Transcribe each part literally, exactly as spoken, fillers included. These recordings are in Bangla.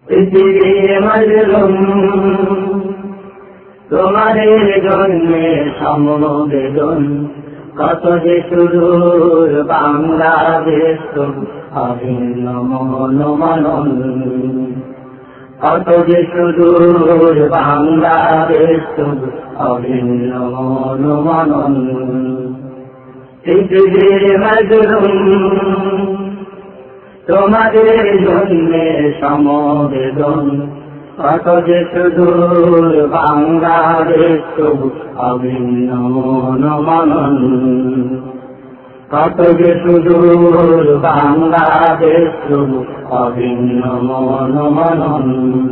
পৃথিবীর মজলুম তোমাদের জন্যে সমবেদন, কত যে সুদূর বাংলাদেশ অভিন্ন মনোমানন, কত যে সুদূর বাংলাদেশ অভিন্ন মনোমানন। পৃথিবীর মজলুম তোমাদের জন্যে সমবেদন, কত যে সুদূর বাংলাদেশ অভিন্ন মনোমানন, কত যে সুদূর বাংলাদেশ অভিন্ন মনোমানন।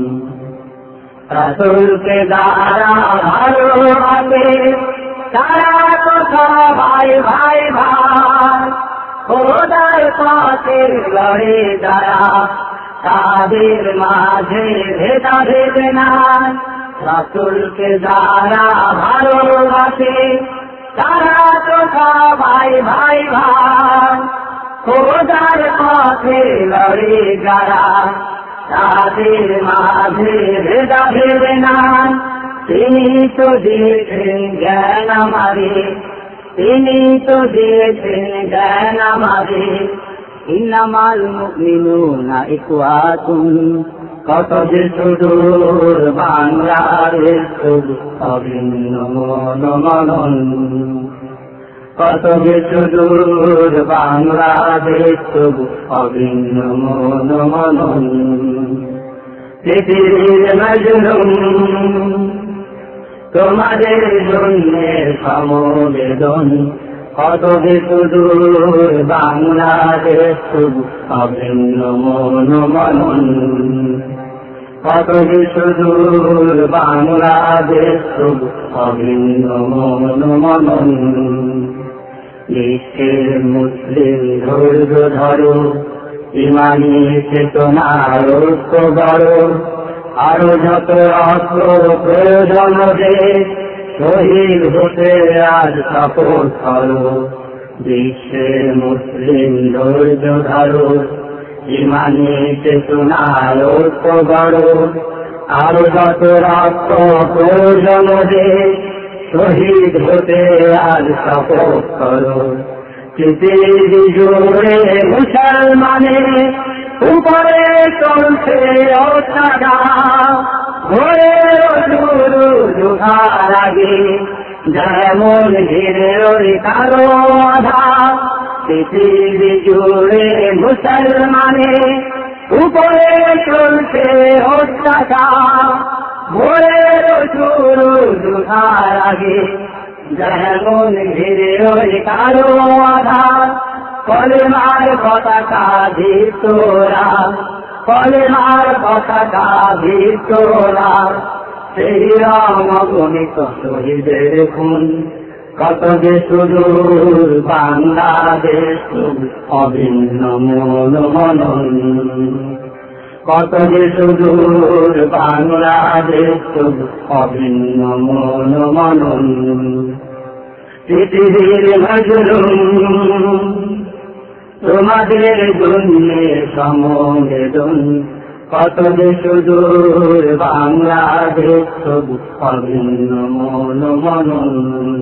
রাসূলকে যারা ভালোবাসে তারা কথা ভাই ভাই ভাই, খোদার পথে লড়ে যারা তাদের মাঝে ভেদাভেদ নাই। রাসূলকে যারা ভালোবাসে তারা কথা ভাই ভাই ভাই, খোদার পথে লড়ে যারা তাদের মাঝে ভেদাভেদ নাই। তিনি তো দিয়েছেন জ্ঞান আমারে, তিনি তো দিয়েছেন জ্ঞান আমারে। ইন্নামাল মুমিনুনা ইখওয়াতুন, কত যে সুদূর বাংলাদেশ অভিন্ন মনোমানন, কত যে সুদূর বাংলাদেশ অভিন্ন মনোমানন। পৃথিবীর মজলুম তোমাদের জন্যে সমবেদন, কত যে সুদূর বাংলাদেশ অভিন্ন মনোমানন, কত যে সুদূর বাংলাদেশ অভিন্ন মনোমানন। বিশ্বের মুসলিম ধৈর্য ধরো, ইমানি চেতনার ঐক্য গড়ো, আরো যত অস্ত্র প্রয়োজন যে শহীদ হতে আজ শপথ করো। বিশ্বের মুসলিম ধৈর্য ধরো, ইমানি চেতনার ঐক্য গড়ো, আরো যত রক্ত প্রয়োজন যে শহীদ হতে আজ শপথ করো। পৃথিবী জুড়ে মুসলমানের উপরে চলছে অত্যাচার, ঘরে শুরু যুগার আগে যেমন ঘিরে ওই কারো আধার। পৃথিবী জুড়ে মুসলমানের উপরে চলছে অত্যাচার, ঘরে শুরু যুগার আগে যেমন ঘিরে ওই কারো আধার। কলেমার পতাকা ভিতরা, কলেমার পতাকা ভিতরা, সেই অগণিত শহীদের খুন, কত যে সুদূর বাংলাদেশ অভিন্ন মনোমানন, কত যে সুদূর বাংলাদেশ অভিন্ন মনোমানন। পৃথিবীর মজলুম তোমাদের জন্যে সমবেদন, কত যে সুদূর বাংলাদেশ অভিন্ন মনোমানন।